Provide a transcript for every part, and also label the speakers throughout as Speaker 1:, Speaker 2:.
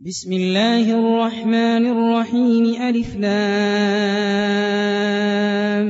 Speaker 1: بسم الله الرحمن الرحيم ألف لام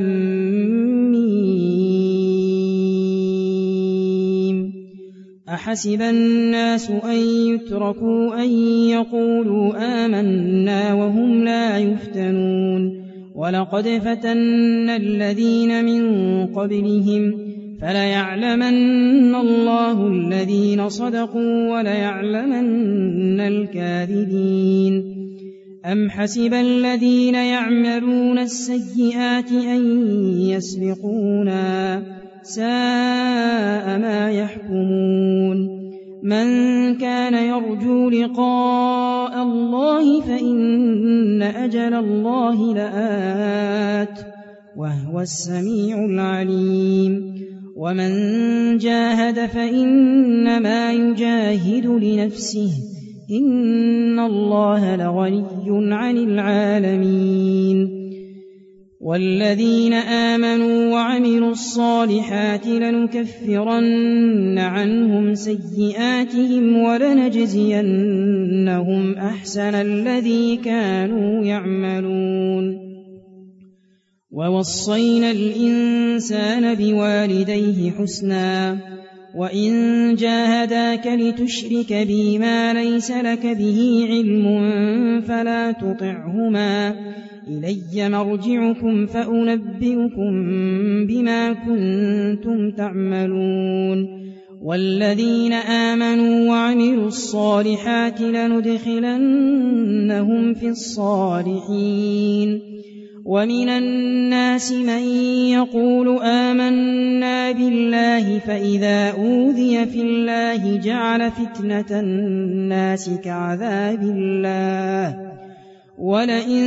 Speaker 1: ميم. أحسب الناس أن يتركوا أن يقولوا آمنا وهم لا يفتنون ولقد فتنا الذين من قبلهم فليعلمن الله الذين صدقوا وليعلمن الكاذبين. أم حسب الذين يعملون السيئات أن يسبقونا ساء ما يحكمون. من كان يرجو لقاء الله فإن أجل الله لآت وهو السميع العليم. ومن جاهد فإنما يجاهد لنفسه إن الله لغني عن العالمين. والذين آمنوا وعملوا الصالحات لنكفرن عنهم سيئاتهم ولنجزينهم أحسن الذي كانوا يعملون. ووصينا الإنسان بوالديه حسنا وإن جاهداك لتشرك بي ما ليس لك به علم فلا تطعهما إلي مرجعكم فأنبئكم بما كنتم تعملون. والذين آمنوا وعملوا الصالحات لندخلنهم في الصالحين. ومن الناس من يقول آمنا بالله فإذا أوذي في الله جعل فتنة الناس كعذاب الله ولئن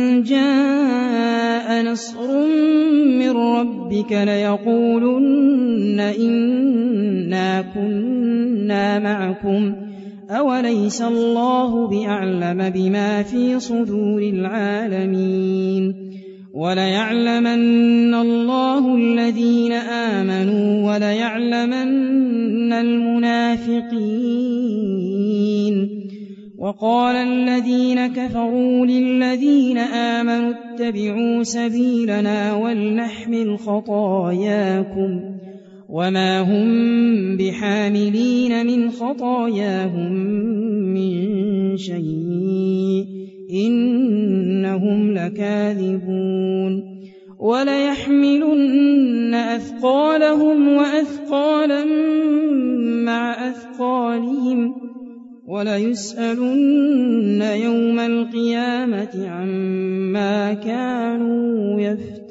Speaker 1: جاء نصر من ربك ليقولن إنا كنا معكم أوليس الله بأعلم بما في صدور العالمين. وليعلمن الله الذين آمنوا وليعلمن المنافقين. وقال الذين كفروا للذين آمنوا اتبعوا سبيلنا ولنحمل خطاياكم وما هم بحاملين من خطاياهم من شيء إنهم لكاذبون. وليحملن أثقالهم وأثقالا مع أثقالهم وليسألن يوم القيامة عما كانوا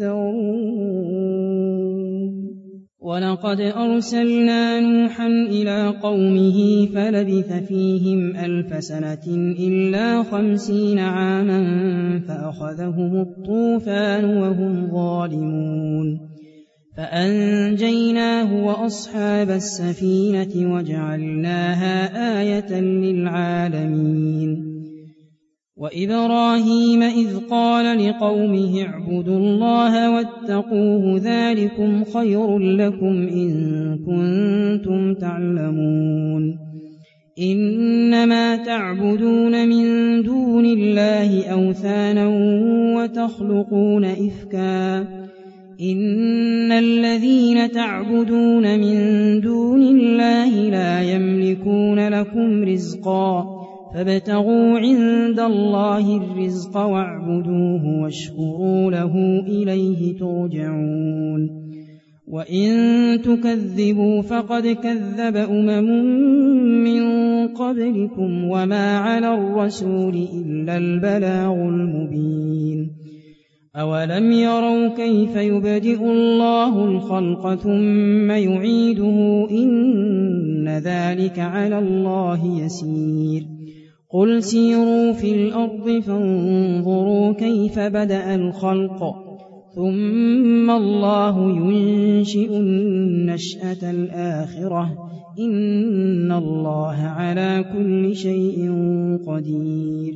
Speaker 1: يفترون. ولقد أرسلنا نوحا إلى قومه فلبث فيهم 1000 سنة إلا 50 عاما فأخذهم الطوفان وهم ظالمون فأنجيناه وأصحاب السفينة وجعلناها آية للعالمين. وإبراهيم إذ قال لقومه اعبدوا الله واتقوه ذلكم خير لكم إن كنتم تعلمون. إنما تعبدون من دون الله أوثانا وتخلقون إفكا إن الذين تعبدون من دون الله لا يملكون لكم رزقا فابتغوا عند الله الرزق واعبدوه واشكروا له إليه ترجعون. وإن تكذبوا فقد كذب من قبلكم وما على الرسول إلا البلاغ المبين. أولم يروا كيف يبدئ الله الخلق ثم يعيده إن ذلك على الله يسير. قل سيروا في الأرض فانظروا كيف بدأ الخلق ثم الله ينشئ النشأة الآخرة إن الله على كل شيء قدير.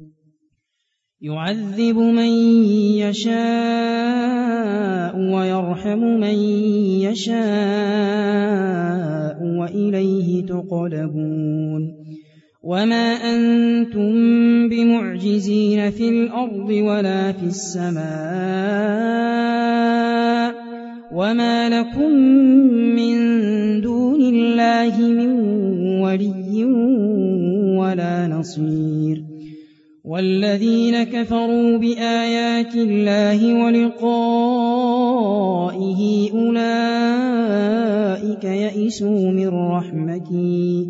Speaker 1: يعذب من يشاء ويرحم من يشاء وإليه تقلبون. وما أنتم بمعجزين في الأرض ولا في السماء وما لكم من دون الله من ولي ولا نصير والذين كفروا بآيات الله ولقائه أولئك يئسوا من رحمتي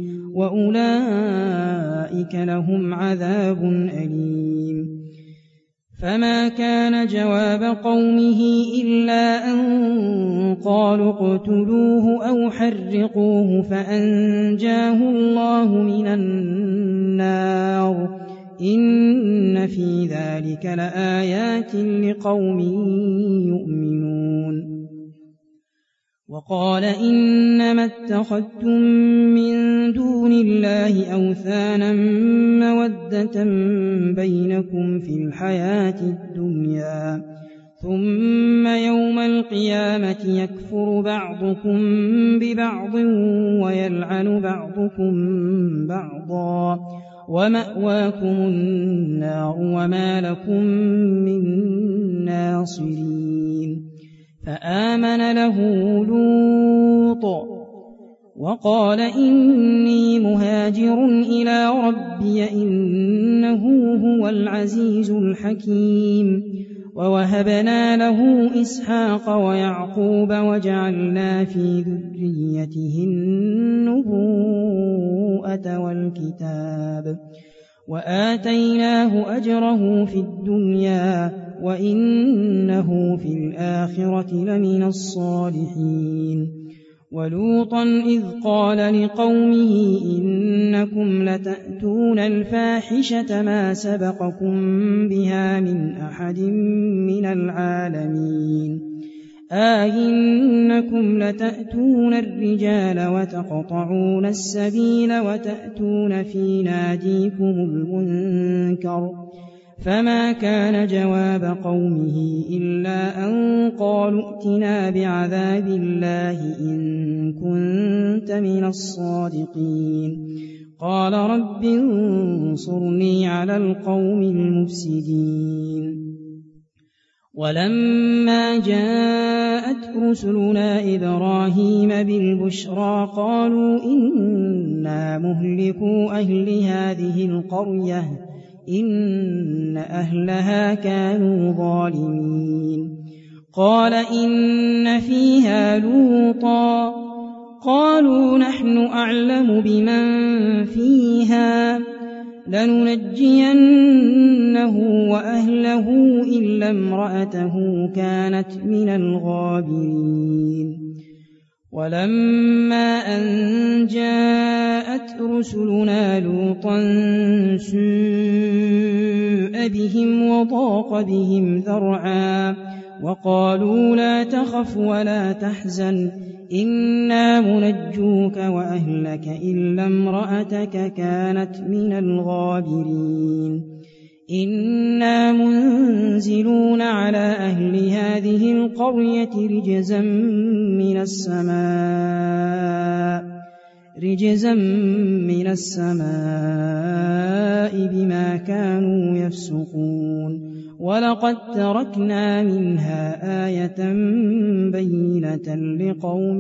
Speaker 1: وأولئك لهم عذاب أليم فما كان جواب قومه إلا أن قالوا اقتلوه أو حرقوه فأنجاه الله من النار إن في ذلك لآيات لقوم يؤمنون وقال إنما اتخذتم من دون الله أوثانا مودة بينكم في الحياة الدنيا ثم يوم القيامة يكفر بعضكم ببعض ويلعن بعضكم بعضا ومأواكم النار وما لكم من ناصرين فآمن له لوط وقال إني مهاجر إلى ربي إنه هو العزيز الحكيم ووهبنا له إسحاق ويعقوب وجعلنا في ذريته النبوءة والكتاب وآتيناه أجره في الدنيا وإنه في الآخرة لمن الصالحين ولوطا إذ قال لقومه إنكم لتأتون الفاحشة ما سبقكم بها من أحد من العالمين إنكم لتأتون الرجال وتقطعون السبيل وتأتون في ناديكم المنكر فما كان جواب قومه إلا أن قالوا ائتنا بعذاب الله إن كنت من الصادقين قال رب انصرني على القوم المفسدين ولما جاءت رسلنا إبراهيم بالبشرى قالوا إنا مهلكو أهل هذه القرية إن أهلها كانوا ظالمين قال إن فيها لوطا قالوا نحن أعلم بمن فيها لننجينه وأهله إلا امرأته كانت من الغابرين ولما أن جاءت رسلنا لوطا سوء بهم وضاق بهم ذرعا وقالوا لا تخف ولا تحزن إنا منجوك وأهلك إلا امرأتك كانت من الغابرين إنا منزلون على أهل هذه القرية رجزا من السماء بما كانوا يفسقون ولقد تركنا منها آية بينة لقوم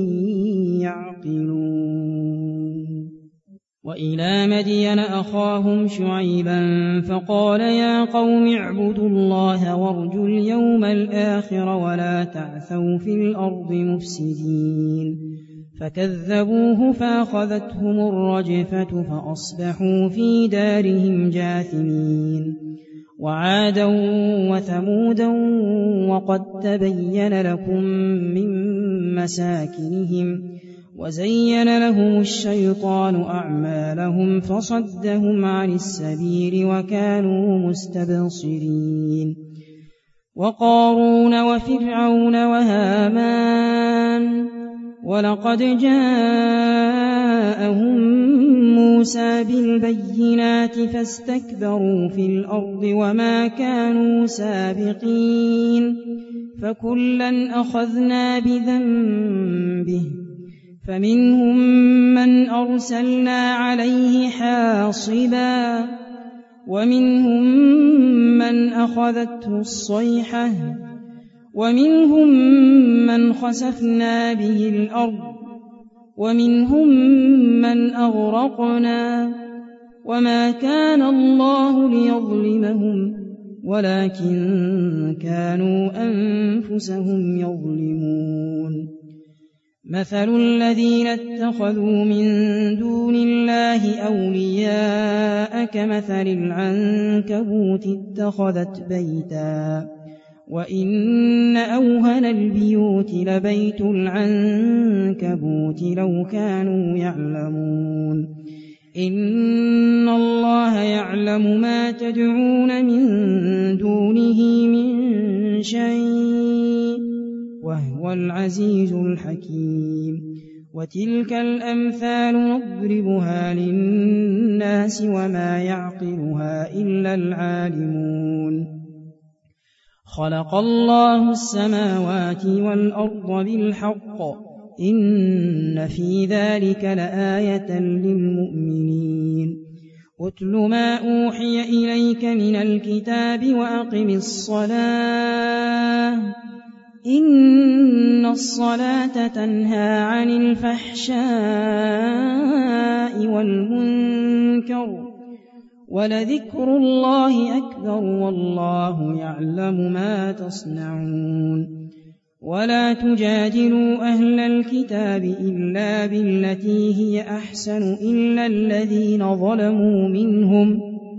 Speaker 1: يعقلون وإلى مدين أخاهم شعيبا فقال يا قوم اعبدوا الله وارجوا اليوم الآخر ولا تعثوا في الأرض مفسدين فكذبوه فأخذتهم الرجفة فأصبحوا في دارهم جاثمين وعادا وثمودا وقد تبين لكم من مساكنهم وزين لهم الشيطان أعمالهم فصدهم عن السبيل وكانوا مستبصرين وقارون وفرعون وهامان ولقد جاءهم موسى بالبينات فاستكبروا في الأرض وما كانوا سابقين فكلا أخذنا بذنبه فمنهم من أرسلنا عليه حاصبا ومنهم من أخذته الصيحة ومنهم من خسفنا به الأرض ومنهم من أغرقنا وما كان الله ليظلمهم ولكن كانوا أنفسهم يظلمون مثل الذين اتخذوا من دون الله أولياء كمثل العنكبوت اتخذت بيتا وإن أوهن البيوت لبيت العنكبوت لو كانوا يعلمون إن الله يعلم ما تدعون من دونه من شيء وهو العزيز الحكيم وتلك الأمثال نضربها للناس وما يعقلها إلا العالمون خلق الله السماوات والأرض بالحق إن في ذلك لآية للمؤمنين أتل ما أوحي إليك من الكتاب وأقم الصلاة إن الصلاة تنهى عن الفحشاء والمنكر ولذكر الله أكبر والله يعلم ما تصنعون ولا تجادلوا أهل الكتاب إلا بالتي هي أحسن إلا الذين ظلموا منهم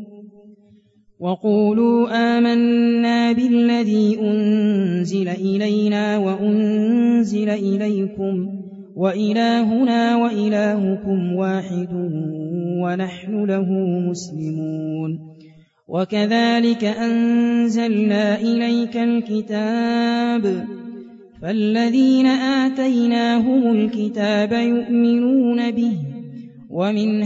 Speaker 1: وقولوا آمنا بالذي أنزل إلينا وأنزل إليكم وإلهنا وإلهكم واحد ونحن له مسلمون وكذلك أنزلنا إليك الكتاب فالذين آتيناهم الكتاب يؤمنون به ومن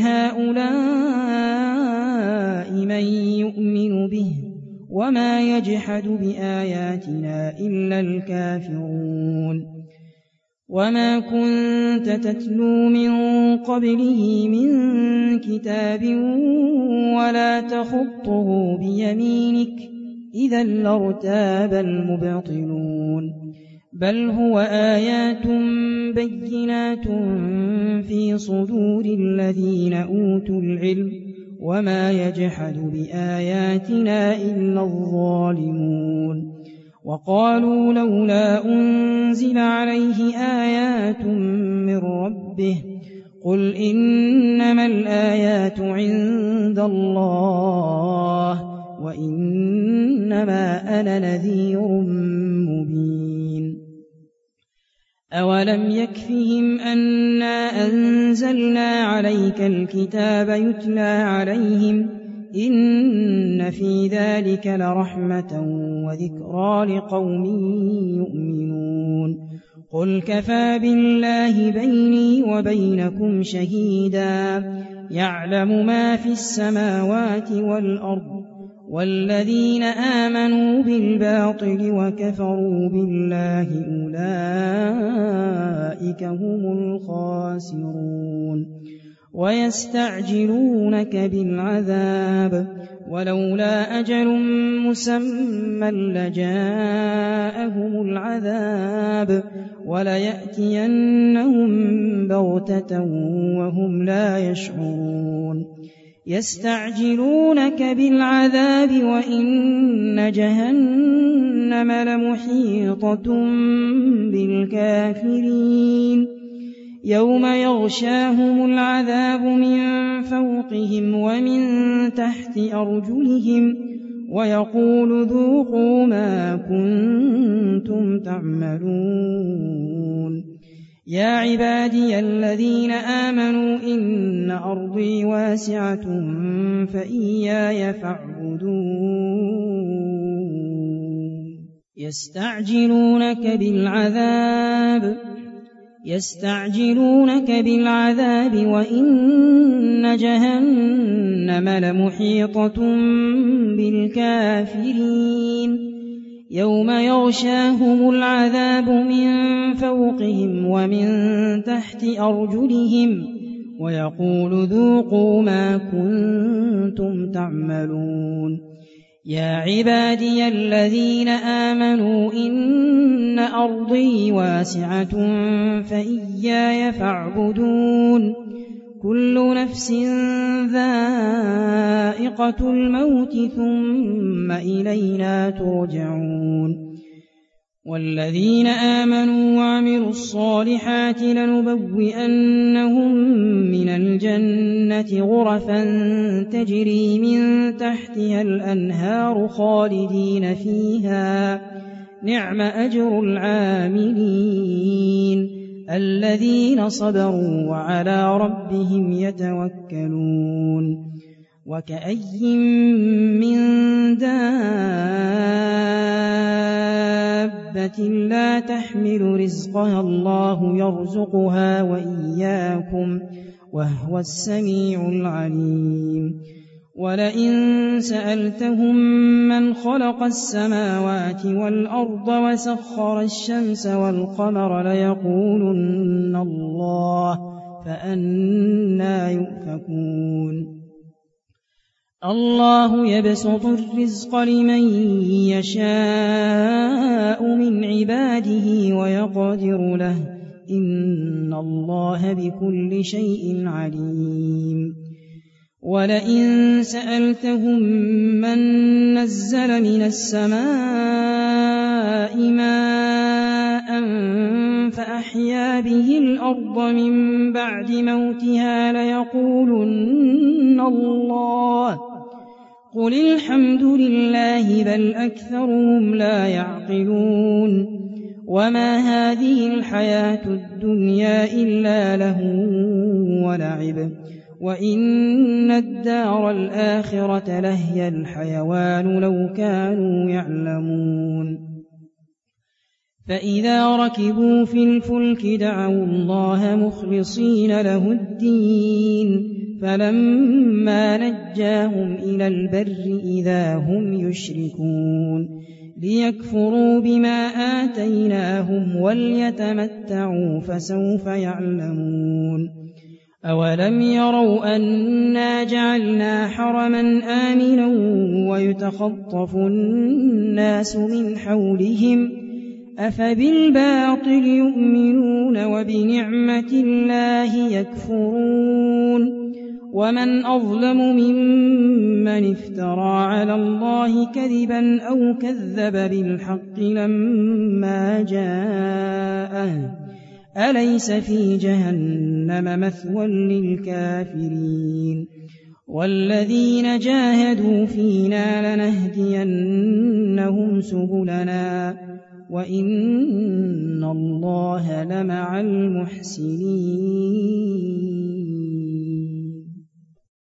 Speaker 1: هؤلاء من يؤمن به وما يجحد بآياتنا إلا الكافرون وما كنت تتلو من قبله من كتاب ولا تخطه بيمينك إذا لارتاب المبطلون بل هو آيات بينات في صدور الذين أوتوا العلم وما يجحد بآياتنا إلا الظالمون وقالوا لولا أنزل عليه آيات من ربه قل إنما الآيات عند الله وإنما أنا نذير مبين أولم يكفهم أنا أنزلنا عليك الكتاب يتلى عليهم إن في ذلك لرحمة وذكرى لقوم يؤمنون قل كفى بالله بيني وبينكم شهيدا يعلم ما في السماوات والأرض والذين آمنوا بالباطل وكفروا بالله أولئك هم الخاسرون ويستعجلونك بالعذاب ولولا أجل مسمى لجاءهم العذاب وليأتينهم بغتة وهم لا يشعرون يستعجلونك بالعذاب وإن جهنم لمحيطة بالكافرين يوم يغشاهم العذاب من فوقهم ومن تحت أرجلهم ويقول ذوقوا ما كنتم تعملون يا عبادي الذين آمنوا إن أرضي واسعة فإياي فاعبدون يستعجلونك بالعذاب وإن جهنم لمحيطة بالكافرين يوم يغشاهم العذاب من فوقهم ومن تحت أرجلهم ويقول ذوقوا ما كنتم تعملون يا عبادي الذين آمنوا إن أرضي واسعة فإياي فاعبدون كل نفس ذائقة الموت ثم إلينا ترجعون والذين آمنوا وعملوا الصالحات لنبوئنهم من الجنة غرفا تجري من تحتها الأنهار خالدين فيها نعم أجر العاملين الذين صبروا وعلى ربهم يتوكلون وكأي من دابة لا تحمل رزقها الله يرزقها وإياكم وهو السميع العليم ولئن سألتهم من خلق السماوات والأرض وسخر الشمس والقمر ليقولن الله فأنى يؤفكون الله يبسط الرزق لمن يشاء من عباده ويقدر له إن الله بكل شيء عليم ولئن سألتهم من نزل من السماء ماء فأحيا به الأرض من بعد موتها ليقولن الله قل الحمد لله بل أكثرهم لا يعقلون وما هذه الحياة الدنيا إلا لهو ولعب وإن الدار الآخرة لهي الحيوان لو كانوا يعلمون فإذا ركبوا في الفلك دعوا الله مخلصين له الدين فلما نجاهم إلى البر إذا هم يشركون ليكفروا بما آتيناهم وليتمتعوا فسوف يعلمون أولم يروا أنا جعلنا حرما آمنا ويتخطف الناس من حولهم أفبالباطل يؤمنون وبنعمة الله يكفرون ومن أظلم ممن افترى على الله كذبا أو كذب بالحق لما جاءه أليس في جهنم مثوى للكافرين والذين جاهدوا فينا لنهدينهم سبلنا وإن الله لمع المحسنين